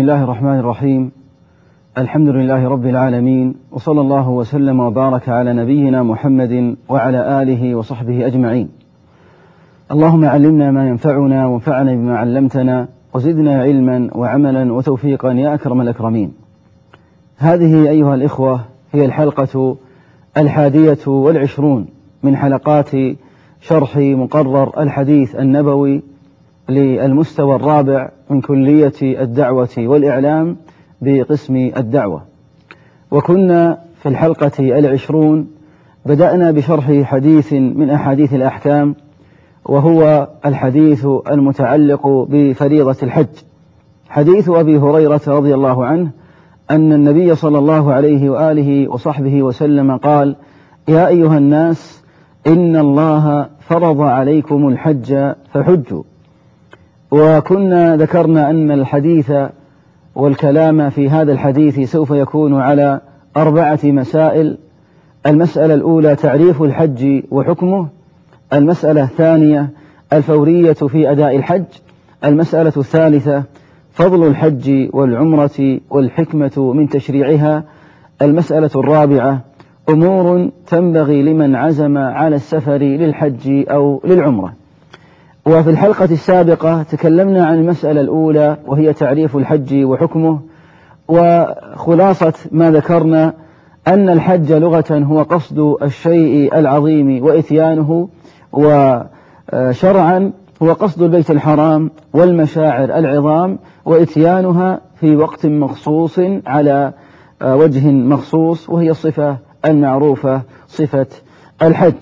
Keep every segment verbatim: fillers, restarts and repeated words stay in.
الله الرحمن الرحيم. الحمد لله رب العالمين، وصلى الله وسلم وبارك على نبينا محمد وعلى آله وصحبه أجمعين. اللهم علمنا ما ينفعنا وانفعنا بما علمتنا وزدنا علما وعملا وتوفيقا يا أكرم الأكرمين. هذه أيها الإخوة هي الحلقة الحادية والعشرون من حلقات شرح مقرر الحديث النبوي للمستوى الرابع من كلية الدعوة والإعلام بقسم الدعوة. وكنا في الحلقة العشرون بدأنا بشرح حديث من أحاديث الأحكام، وهو الحديث المتعلق بفريضة الحج، حديث أبي هريرة رضي الله عنه أن النبي صلى الله عليه وآله وصحبه وسلم قال: يا أيها الناس إن الله فرض عليكم الحج فحجوا. وكنا ذكرنا أن الحديث والكلام في هذا الحديث سوف يكون على أربعة مسائل. المسألة الأولى تعريف الحج وحكمه، المسألة الثانية الفورية في أداء الحج، المسألة الثالثة فضل الحج والعمرة والحكمة من تشريعها، المسألة الرابعة أمور تنبغي لمن عزم على السفر للحج أو للعمرة. وفي الحلقة السابقة تكلمنا عن المسألة الأولى وهي تعريف الحج وحكمه، وخلاصة ما ذكرنا أن الحج لغة هو قصد الشيء العظيم وإتيانه، وشرعا هو قصد البيت الحرام والمشاعر العظام وإتيانها في وقت مخصوص على وجه مخصوص، وهي الصفة المعروفة صفة الحج.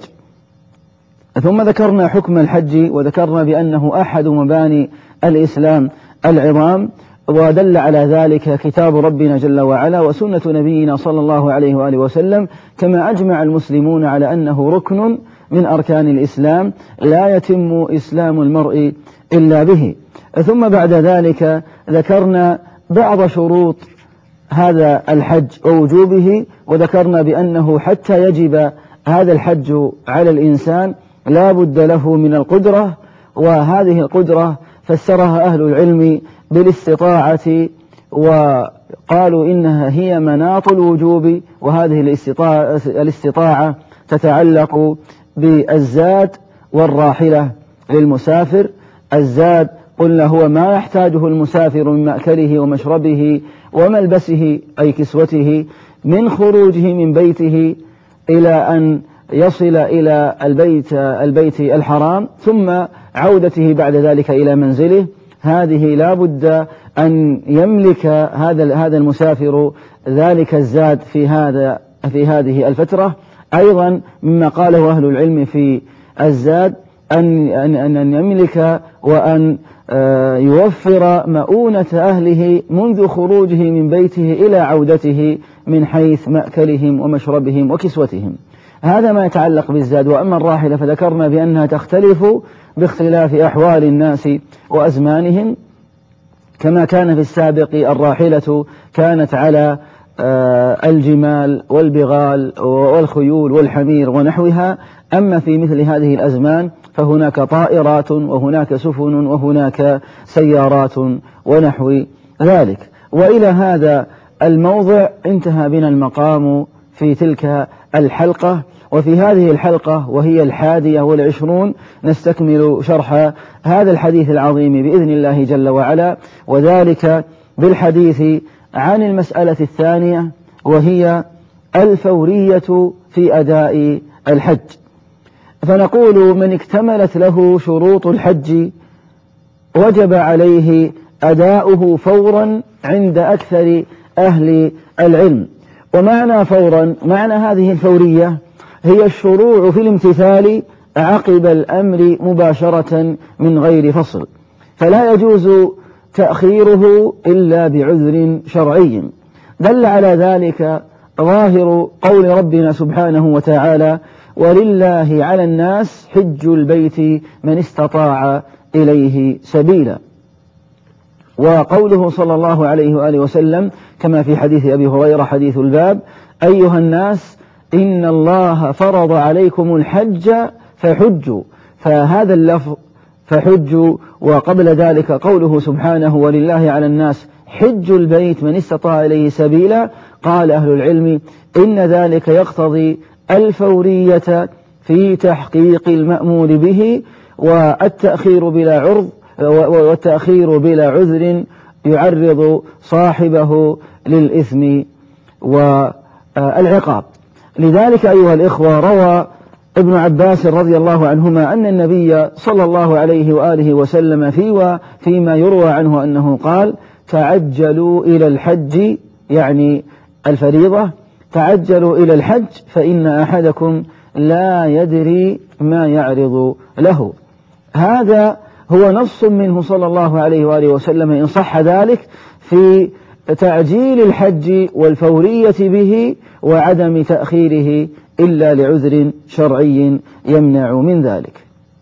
ثم ذكرنا حكم الحج وذكرنا بأنه أحد مباني الإسلام العظام، ودل على ذلك كتاب ربنا جل وعلا وسنة نبينا صلى الله عليه وآله وسلم، كما أجمع المسلمون على أنه ركن من أركان الإسلام لا يتم إسلام المرء إلا به. ثم بعد ذلك ذكرنا بعض شروط هذا الحج ووجوبه، وذكرنا بأنه حتى يجب هذا الحج على الإنسان لا بد له من القدرة، وهذه القدرة فسرها أهل العلم بالاستطاعة، وقالوا إنها هي مناط الوجوب. وهذه الاستطاعة, الاستطاعة تتعلق بالزاد والراحلة للمسافر. الزاد قلنا هو ما يحتاجه المسافر من مأكله ومشربه وملبسه أي كسوته من خروجه من بيته إلى أن يصل إلى البيت البيت الحرام، ثم عودته بعد ذلك إلى منزله. هذه لا بد أن يملك هذا هذا المسافر ذلك الزاد في هذا في هذه الفترة. أيضا مما قاله أهل العلم في الزاد أن أن أن يملك وأن يوفر مؤونة أهله منذ خروجه من بيته إلى عودته من حيث مأكلهم ومشربهم وكسوتهم. هذا ما يتعلق بالزاد. وأما الراحلة فذكرنا بأنها تختلف باختلاف أحوال الناس وأزمانهم، كما كان في السابق الراحلة كانت على الجمال والبغال والخيول والحمير ونحوها. أما في مثل هذه الأزمان فهناك طائرات وهناك سفن وهناك سيارات ونحو ذلك. وإلى هذا الموضع انتهى بنا المقام في تلك الحلقة. وفي هذه الحلقة وهي الحادية والعشرون نستكمل شرح هذا الحديث العظيم بإذن الله جل وعلا، وذلك بالحديث عن المسألة الثانية وهي الفورية في أداء الحج. فنقول: من اكتملت له شروط الحج وجب عليه أداؤه فورا عند أكثر أهل العلم. ومعنى فورا، معنى هذه الفورية هي الشروع في الامتثال عقب الأمر مباشرة من غير فصل، فلا يجوز تأخيره إلا بعذر شرعي. دل على ذلك ظاهر قول ربنا سبحانه وتعالى: ولله على الناس حج البيت من استطاع إليه سبيلا. وقوله صلى الله عليه وآله وسلم كما في حديث أبي هريرة حديث الباب: أيها الناس إن الله فرض عليكم الحج فحجوا. فهذا اللفظ فحجوا، وقبل ذلك قوله سبحانه: ولله على الناس حج البيت من استطاع إليه سبيلا. قال أهل العلم إن ذلك يقتضي الفورية في تحقيق المأمور به، والتأخير بلا عرض والتأخير بلا عذر يعرض صاحبه للإثم والعقاب. لذلك أيها الإخوة روى ابن عباس رضي الله عنهما أن النبي صلى الله عليه وآله وسلم في فيما يروى عنه أنه قال: تعجلوا إلى الحج، يعني الفريضة، تعجلوا إلى الحج فإن أحدكم لا يدري ما يعرض له. هذا هو نص منه صلى الله عليه وآله وسلم إن صح ذلك في تعجيل الحج والفورية به وعدم تأخيره إلا لعذر شرعي يمنع من ذلك.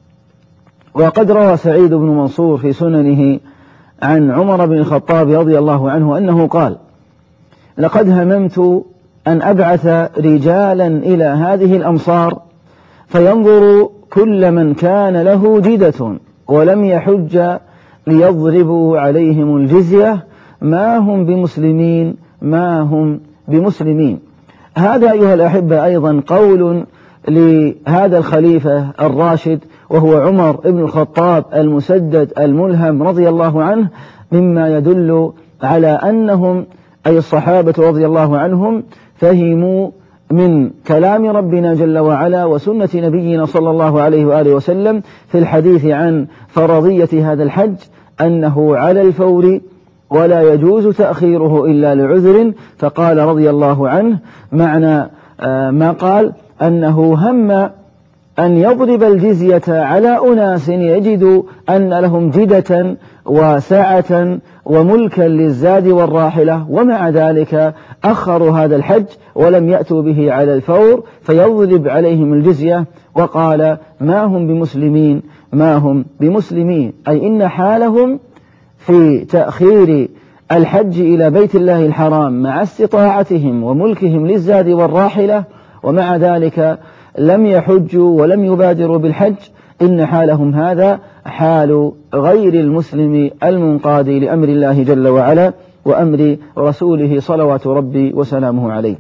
وقد روى سعيد بن منصور في سننه عن عمر بن الخطاب رضي الله عنه أنه قال: لقد هممت أن أبعث رجالا إلى هذه الأمصار فينظر كل من كان له جدة ولم يحج ليضربوا عليهم الجزية ما هم بمسلمين ما هم بمسلمين. هذا أيها الأحبة أيضا قول لهذا الخليفة الراشد وهو عمر بن الخطاب المسدد الملهم رضي الله عنه، مما يدل على أنهم أي الصحابة رضي الله عنهم فهموا من كلام ربنا جل وعلا وسنة نبينا صلى الله عليه وآله وسلم في الحديث عن فرضية هذا الحج أنه على الفور ولا يجوز تأخيره إلا لعذر. فقال رضي الله عنه معنى ما قال أنه هم أن يضرب الجزية على أناس يجد أن لهم جدة وسعة وملكا للزاد والراحلة، ومع ذلك أخروا هذا الحج ولم يأتوا به على الفور فيضرب عليهم الجزية، وقال: ما هم بمسلمين ما هم بمسلمين، أي إن حالهم في تأخير الحج إلى بيت الله الحرام مع استطاعتهم وملكهم للزاد والراحلة ومع ذلك لم يحجوا ولم يبادروا بالحج، إن حالهم هذا حال غير المسلم المنقاد لأمر الله جل وعلا وأمر رسوله صلوات ربي وسلامه عليه.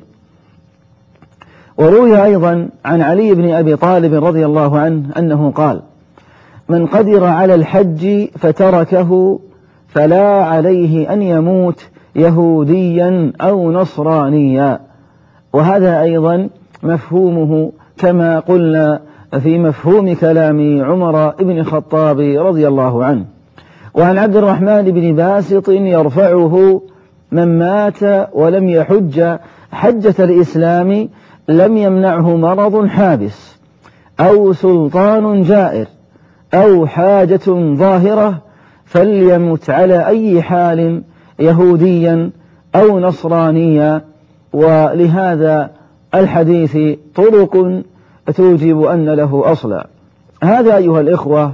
وروي أيضا عن علي بن أبي طالب رضي الله عنه أنه قال: من قدر على الحج فتركه فلا عليه أن يموت يهوديا أو نصرانيا. وهذا أيضا مفهومه كما قلنا في مفهوم كلام عمر بن الخطاب رضي الله عنه. وعن عبد الرحمن بن باسط يرفعه: من مات ولم يحج حجة الإسلام لم يمنعه مرض حابس أو سلطان جائر أو حاجة ظاهرة فليمت على أي حال يهوديا أو نصرانيا. ولهذا الحديث طرق توجب أن له أصلا. هذا أيها الإخوة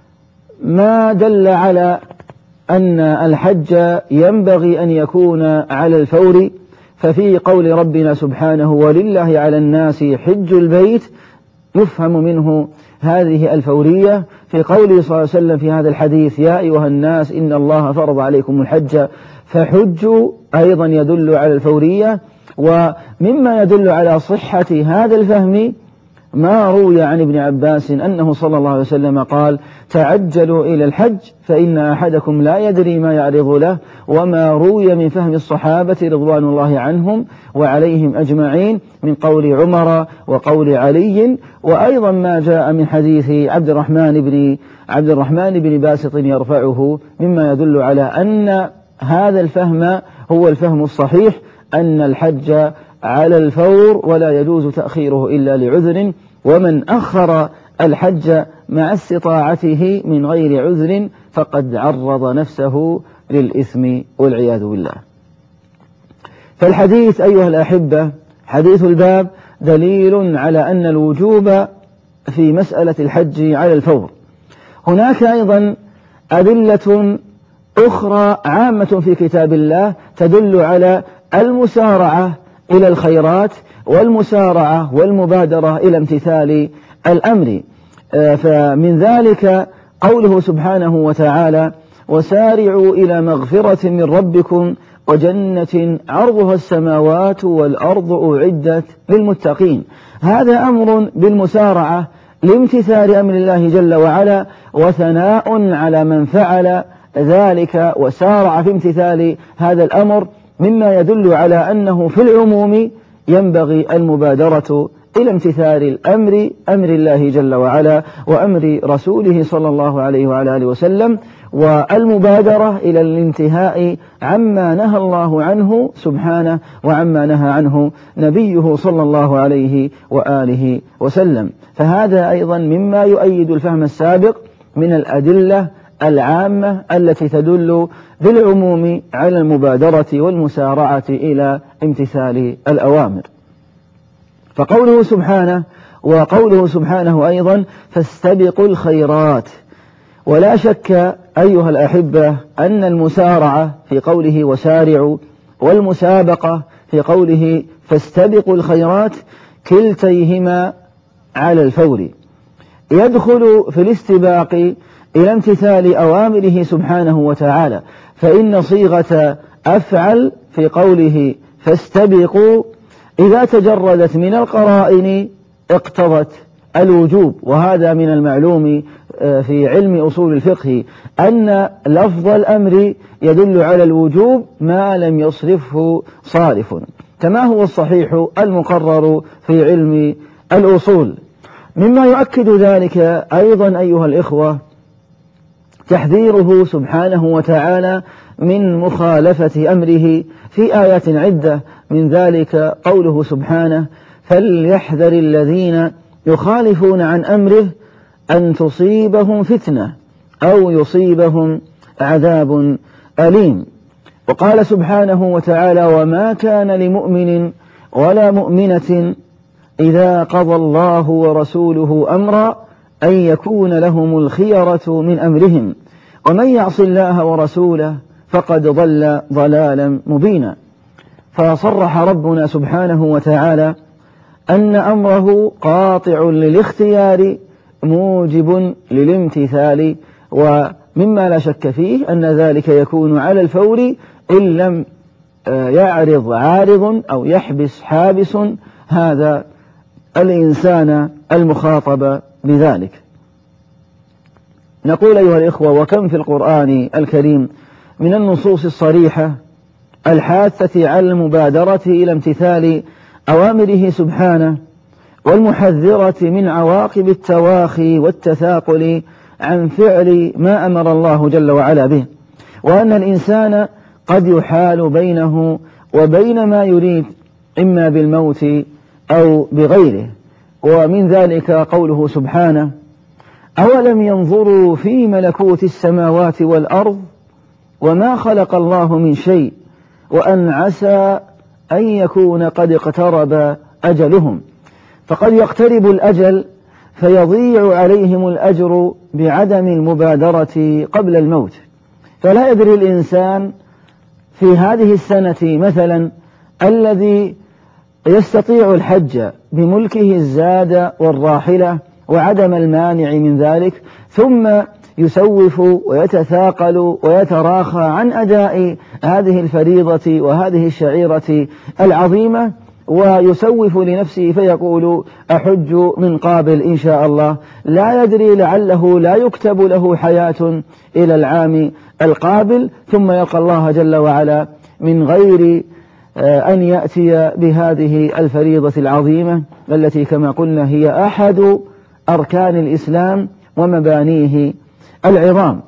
ما دل على أن الحج ينبغي أن يكون على الفور. ففي قول ربنا سبحانه: ولله على الناس حج البيت، يفهم منه هذه الفورية. في قوله صلى الله عليه وسلم في هذا الحديث: يا أيها الناس إن الله فرض عليكم الحج فحجوا، أيضا يدل على الفورية. ومما يدل على صحة هذا الفهم ما روي عن ابن عباس أنه صلى الله عليه وسلم قال: تعجلوا إلى الحج فإن أحدكم لا يدري ما يعرض له. وما روي من فهم الصحابة رضوان الله عنهم وعليهم أجمعين من قول عمر وقول علي، وأيضا ما جاء من حديث عبد الرحمن بن عبد الرحمن بن باسط يرفعه، مما يدل على أن هذا الفهم هو الفهم الصحيح، أن الحج على الفور ولا يجوز تأخيره إلا لعذر. ومن أخر الحج مع استطاعته من غير عذر فقد عرض نفسه للإثم والعياذ بالله. فالحديث أيها الأحبة حديث الباب دليل على أن الوجوب في مسألة الحج على الفور. هناك أيضا أدلة أخرى عامة في كتاب الله تدل على المسارعة إلى الخيرات والمسارعة والمبادرة إلى امتثال الأمر. فمن ذلك قوله سبحانه وتعالى: وسارعوا إلى مغفرة من ربكم وجنة عرضها السماوات والأرض أعدت للمتقين. هذا أمر بالمسارعة لامتثال أمر الله جل وعلا، وثناء على من فعل ذلك وسارع في امتثال هذا الأمر، مما يدل على أنه في العموم ينبغي المبادرة إلى امتثال الأمر أمر الله جل وعلا وأمر رسوله صلى الله عليه وعلى آله وسلم، والمبادرة إلى الانتهاء عما نهى الله عنه سبحانه وعما نهى عنه نبيه صلى الله عليه وآله وسلم. فهذا أيضا مما يؤيد الفهم السابق من الأدلة العامة التي تدل بالعموم على المبادرة والمسارعة إلى امتثال الأوامر. فقوله سبحانه وقوله سبحانه أيضا فاستبقوا الخيرات. ولا شك أيها الأحبة أن المسارعة في قوله وسارعوا والمسابقة في قوله فاستبقوا الخيرات كلتيهما على الفور، يدخل في الاستباق إلى امتثال أوامره سبحانه وتعالى، فإن صيغة أفعل في قوله فاستبقوا إذا تجردت من القرائن اقتضت الوجوب، وهذا من المعلوم في علم أصول الفقه أن لفظ الأمر يدل على الوجوب ما لم يصرفه صارف، كما هو الصحيح المقرر في علم الأصول. مما يؤكد ذلك أيضا أيها الإخوة تحذيره سبحانه وتعالى من مخالفة أمره في آيات عدة، من ذلك قوله سبحانه فليحذر الذين يخالفون عن أمره أن تصيبهم فتنة أو يصيبهم عذاب أليم. وقال سبحانه وتعالى وما كان لمؤمن ولا مؤمنة إذا قضى الله ورسوله أمرا أن يكون لهم الخيرة من أمرهم ومن يعص الله ورسوله فقد ضل ضلالا مبينا. فصرح ربنا سبحانه وتعالى أن أمره قاطع للاختيار موجب للامتثال، ومما لا شك فيه أن ذلك يكون على الفور إن لم يعرض عارض أو يحبس حابس هذا الإنسان المخاطب بذلك. نقول أيها الإخوة وكم في القرآن الكريم من النصوص الصريحة الحاثة على المبادرة إلى امتثال أوامره سبحانه والمحذرة من عواقب التواخي والتثاقل عن فعل ما أمر الله جل وعلا به، وأن الإنسان قد يحال بينه وبين ما يريد إما بالموت أو بغيره. ومن ذلك قوله سبحانه أولم ينظروا في ملكوت السماوات والأرض وما خلق الله من شيء وأن عسى أن يكون قد اقترب أجلهم. فقد يقترب الأجل فيضيع عليهم الأجر بعدم المبادرة قبل الموت، فلا يدري الإنسان في هذه السنة مثلا الذي يستطيع الحج بملكه الزاد والراحلة وعدم المانع من ذلك، ثم يسوف ويتثاقل ويتراخى عن أداء هذه الفريضة وهذه الشعيرة العظيمة، ويسوف لنفسه فيقول أحج من قابل إن شاء الله، لا يدري لعله لا يكتب له حياة إلى العام القابل، ثم يلقى الله جل وعلا من غير أن يأتي بهذه الفريضة العظيمة التي كما قلنا هي أحد أركان الإسلام ومبانيه العظام.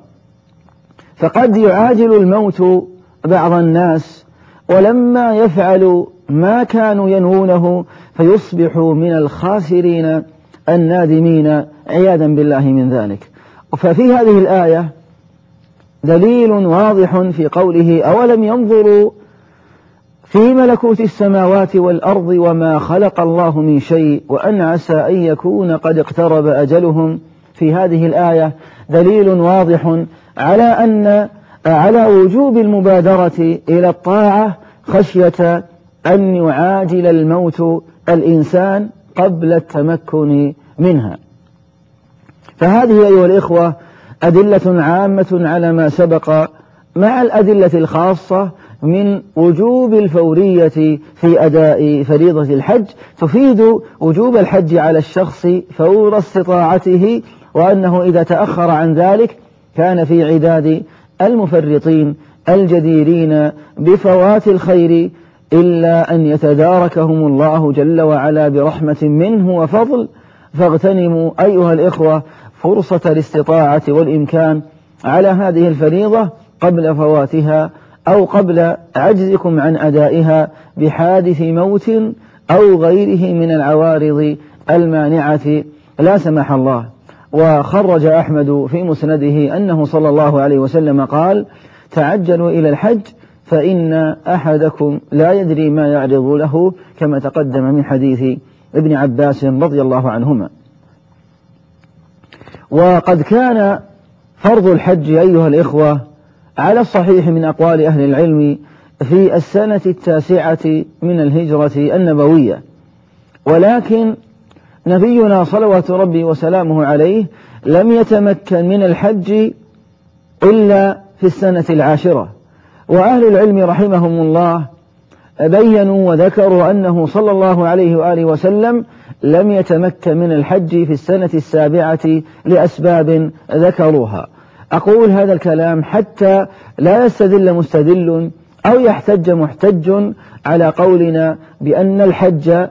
فقد يعاجل الموت بعض الناس ولما يفعلوا ما كانوا ينوونه فيصبحوا من الخاسرين النادمين عياذا بالله من ذلك. ففي هذه الآية دليل واضح في قوله أولم ينظروا في ملكوت السماوات والأرض وما خلق الله من شيء وأن عسى أن يكون قد اقترب أجلهم. في هذه الآية دليل واضح على أن على وجوب المبادرة إلى الطاعة خشية أن يعاجل الموت الإنسان قبل التمكن منها. فهذه أيها الإخوة أدلة عامة على ما سبق مع الأدلة الخاصة من وجوب الفورية في أداء فريضة الحج، تفيد وجوب الحج على الشخص فور استطاعته، وأنه إذا تأخر عن ذلك كان في عداد المفرطين الجديرين بفوات الخير، إلا أن يتداركهم الله جل وعلا برحمة منه وفضل. فاغتنموا أيها الإخوة فرصة الاستطاعة والإمكان على هذه الفريضة قبل فواتها أو قبل عجزكم عن أدائها بحادث موت أو غيره من العوارض المانعة لا سمح الله. وخرج أحمد في مسنده أنه صلى الله عليه وسلم قال: تعجلوا إلى الحج فإن أحدكم لا يدري ما يعرض له، كما تقدم من حديث ابن عباس رضي الله عنهما. وقد كان فرض الحج أيها الإخوة على الصحيح من أقوال أهل العلم في السنة التاسعة من الهجرة النبوية، ولكن نبينا صلوات ربي وسلامه عليه لم يتمكن من الحج إلا في السنة العاشرة. وأهل العلم رحمهم الله بينوا وذكروا أنه صلى الله عليه وآله وسلم لم يتمكن من الحج في السنة السابعة لأسباب ذكروها. أقول هذا الكلام حتى لا يستدل مستدل أو يحتج محتج على قولنا بأن الحج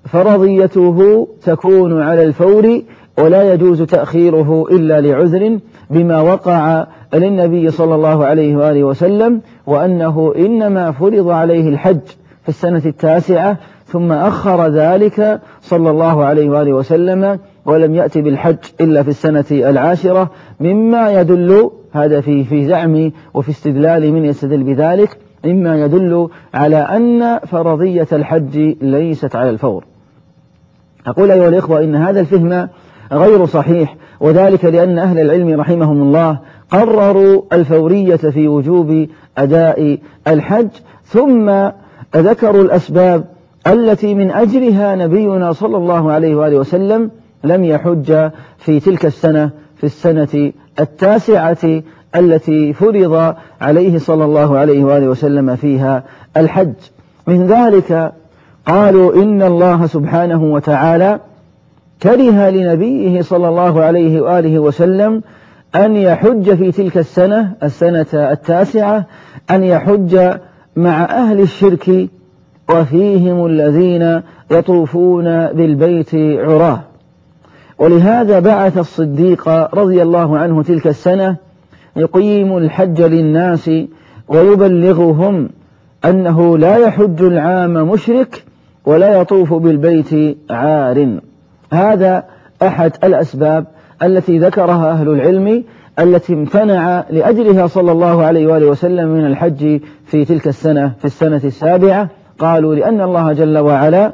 فرضيته تكون على الفور ولا يجوز تأخيره إلا لعذر، بما وقع للنبي صلى الله عليه وآله وسلم، وأنه إنما فرض عليه الحج في السنة التاسعة ثم أخر ذلك صلى الله عليه وآله وسلم ولم يأتي بالحج إلا في السنة العاشرة، مما يدل هذا في في زعم وفي استدلال من يستدل بذلك، مما يدل على أن فرضية الحج ليست على الفور. أقول أيها الإخوة إن هذا الفهم غير صحيح، وذلك لأن أهل العلم رحمهم الله قرروا الفورية في وجوب أداء الحج، ثم ذكروا الأسباب التي من أجلها نبينا صلى الله عليه وآله وسلم لم يحج في تلك السنة في السنة التاسعة التي فرض عليه صلى الله عليه وآله وسلم فيها الحج. من ذلك قالوا إن الله سبحانه وتعالى كره لنبيه صلى الله عليه وآله وسلم أن يحج في تلك السنة السنة التاسعة، أن يحج مع أهل الشرك وفيهم الذين يطوفون بالبيت عراه. ولهذا بعث الصديق رضي الله عنه تلك السنة يقيم الحج للناس ويبلغهم أنه لا يحج العام مشرك ولا يطوف بالبيت عار. هذا أحد الأسباب التي ذكرها أهل العلم التي امتنع لأجلها صلى الله عليه وآله وسلم من الحج في تلك السنة في السنة السابعة. قالوا لأن الله جل وعلا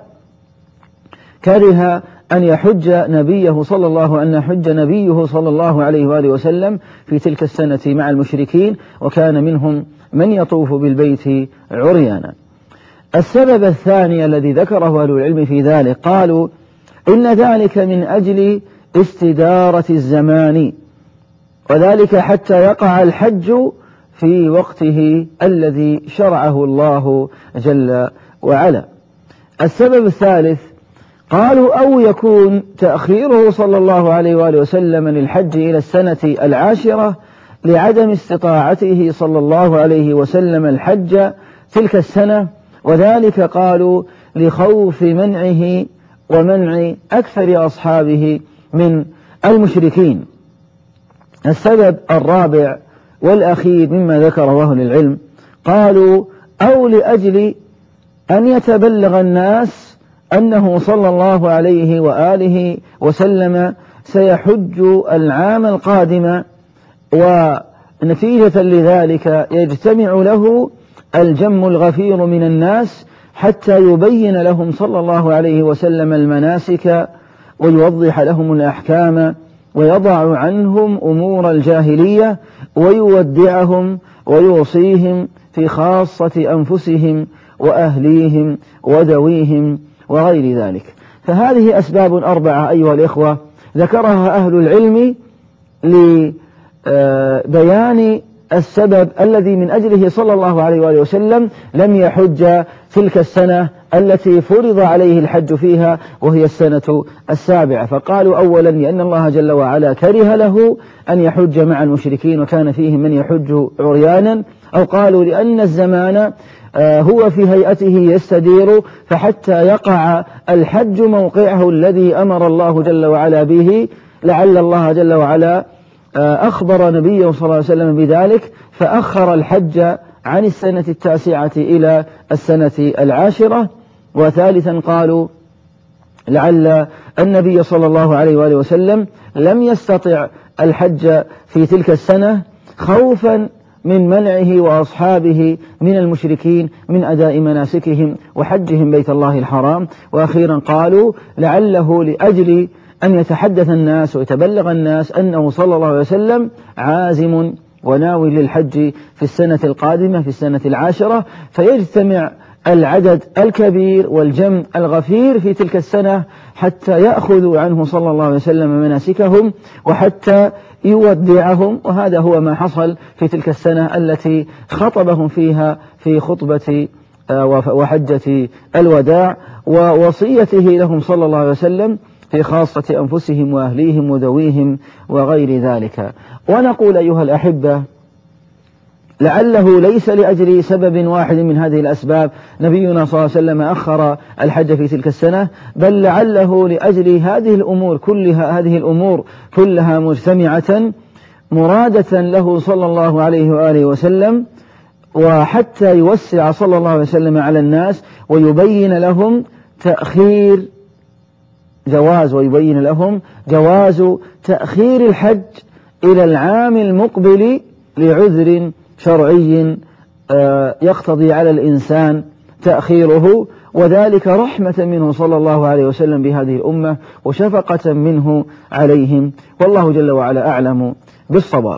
كره أن يحج نبيه صلى الله أن يحج نبيه صلى الله عليه وآله وسلم في تلك السنة مع المشركين، وكان منهم من يطوف بالبيت عريانا. السبب الثاني الذي ذكره أهل العلم في ذلك قالوا إن ذلك من أجل استدارة الزمان، وذلك حتى يقع الحج في وقته الذي شرعه الله جل وعلا. السبب الثالث قالوا أو يكون تأخيره صلى الله عليه وآله وسلم للحج إلى السنة العاشرة لعدم استطاعته صلى الله عليه وسلم الحج تلك السنة، وذلك قالوا لخوف منعه ومنع أكثر أصحابه من المشركين. السبب الرابع والأخير مما ذكره أهل العلم قالوا أو لأجل أن يتبلغ الناس أنه صلى الله عليه وآله وسلم سيحج العام القادم، ونتيجة لذلك يجتمع له الجم الغفير من الناس حتى يبين لهم صلى الله عليه وسلم المناسك ويوضح لهم الأحكام ويضع عنهم أمور الجاهلية ويودعهم ويوصيهم في خاصة أنفسهم وأهليهم وذويهم وغير ذلك. فهذه أسباب أربعة أيها الإخوة ذكرها أهل العلم بيان السبب الذي من أجله صلى الله عليه وآله وسلم لم يحج تلك السنة التي فرض عليه الحج فيها وهي السنة السابعة. فقالوا أولا لأن الله جل وعلا كره له أن يحج مع المشركين وكان فيهم من يحج عريانا، أو قالوا لأن الزمان هو في هيئته يستدير، فحتى يقع الحج موقعه الذي أمر الله جل وعلا به لعل الله جل وعلا أخبر نبيه صلى الله عليه وسلم بذلك فأخر الحج عن السنة التاسعة إلى السنة العاشرة. وثالثا قالوا لعل النبي صلى الله عليه وآله وسلم لم يستطع الحج في تلك السنة خوفا من منعه وأصحابه من المشركين من أداء مناسكهم وحجهم بيت الله الحرام. وأخيرا قالوا لعله لأجل أن يتحدث الناس ويتبلغ الناس أنه صلى الله عليه وسلم عازم وناوي للحج في السنة القادمة في السنة العاشرة، فيجتمع العدد الكبير والجمع الغفير في تلك السنة حتى يأخذوا عنه صلى الله عليه وسلم مناسكهم وحتى يودعهم. وهذا هو ما حصل في تلك السنة التي خطبهم فيها في خطبة وحجة الوداع ووصيته لهم صلى الله عليه وسلم في خاصة أنفسهم وأهليهم وذويهم وغير ذلك. ونقول أيها الأحبة لعله ليس لأجل سبب واحد من هذه الأسباب نبينا صلى الله عليه وسلم أخر الحج في تلك السنة، بل لعله لأجل هذه الأمور كلها هذه الأمور كلها مجتمعة مرادة له صلى الله عليه وآله وسلم، وحتى يوسع صلى الله عليه وسلم على الناس ويبين لهم تأخير جواز ويبين لهم جواز تأخير الحج إلى العام المقبل لعذر شرعي يقتضي على الإنسان تأخيره، وذلك رحمة منه صلى الله عليه وسلم بهذه الأمة وشفقة منه عليهم، والله جل وعلا أعلم بالصواب.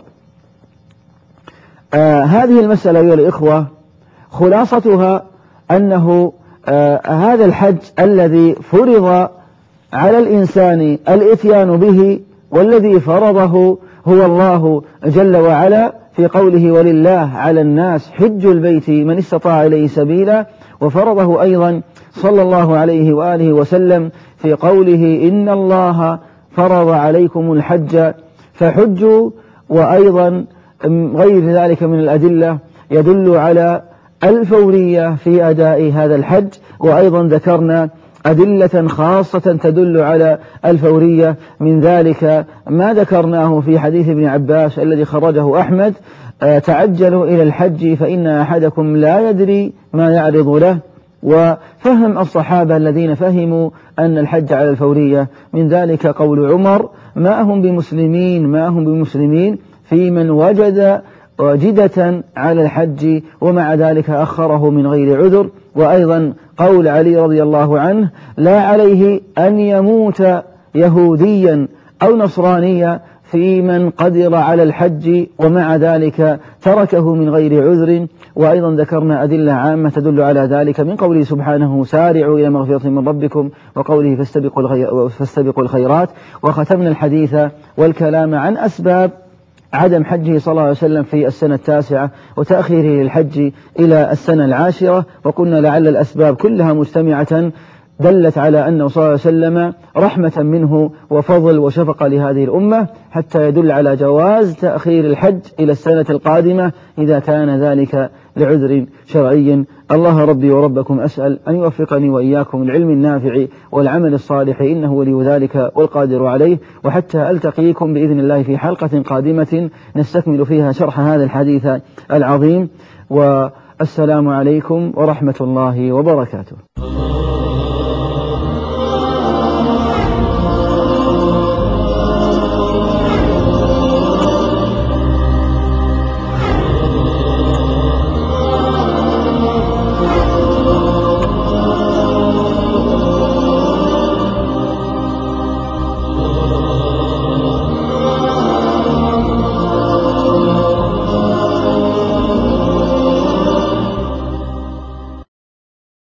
آه هذه المسألة أيها الإخوة خلاصتها أنه آه هذا الحج الذي فرض على الإنسان الإتيان به والذي فرضه هو الله جل وعلا في قوله ولله على الناس حج البيت من استطاع إليه سبيلا، وفرضه أيضا صلى الله عليه وآله وسلم في قوله إن الله فرض عليكم الحج فحجوا. وأيضا غير ذلك من الأدلة يدل على الفورية في أداء هذا الحج، وأيضا ذكرنا أدلة خاصة تدل على الفورية، من ذلك ما ذكرناه في حديث ابن عباس الذي خرجه أحمد تعجلوا إلى الحج فإن أحدكم لا يدري ما يعرض له. وفهم الصحابة الذين فهموا أن الحج على الفورية، من ذلك قول عمر ما هم بمسلمين ما هم بمسلمين في من وجد واجدة على الحج ومع ذلك أخره من غير عذر. وأيضا قول علي رضي الله عنه لا عليه أن يموت يهوديا أو نصرانيا في من قدر على الحج ومع ذلك تركه من غير عذر. وأيضا ذكرنا أدلة عامة تدل على ذلك من قوله سبحانه سارعوا إلى مغفرة من ربكم وقوله فاستبقوا فاستبقوا الخيرات. وختمنا الحديث والكلام عن أسباب عدم حجه صلى الله عليه وسلم في السنة التاسعة وتأخيره للحج إلى السنة العاشرة، وقلنا لعل الأسباب كلها مجتمعة دلت على أنه صلى الله عليه وسلم رحمة منه وفضل وشفقة لهذه الأمة حتى يدل على جواز تأخير الحج إلى السنة القادمة إذا كان ذلك لعذر شرعي. الله ربي وربكم أسأل أن يوفقني وإياكم العلم النافع والعمل الصالح إنه ولي ذلك والقادر عليه. وحتى ألتقيكم بإذن الله في حلقة قادمة نستكمل فيها شرح هذا الحديث العظيم، والسلام عليكم ورحمة الله وبركاته.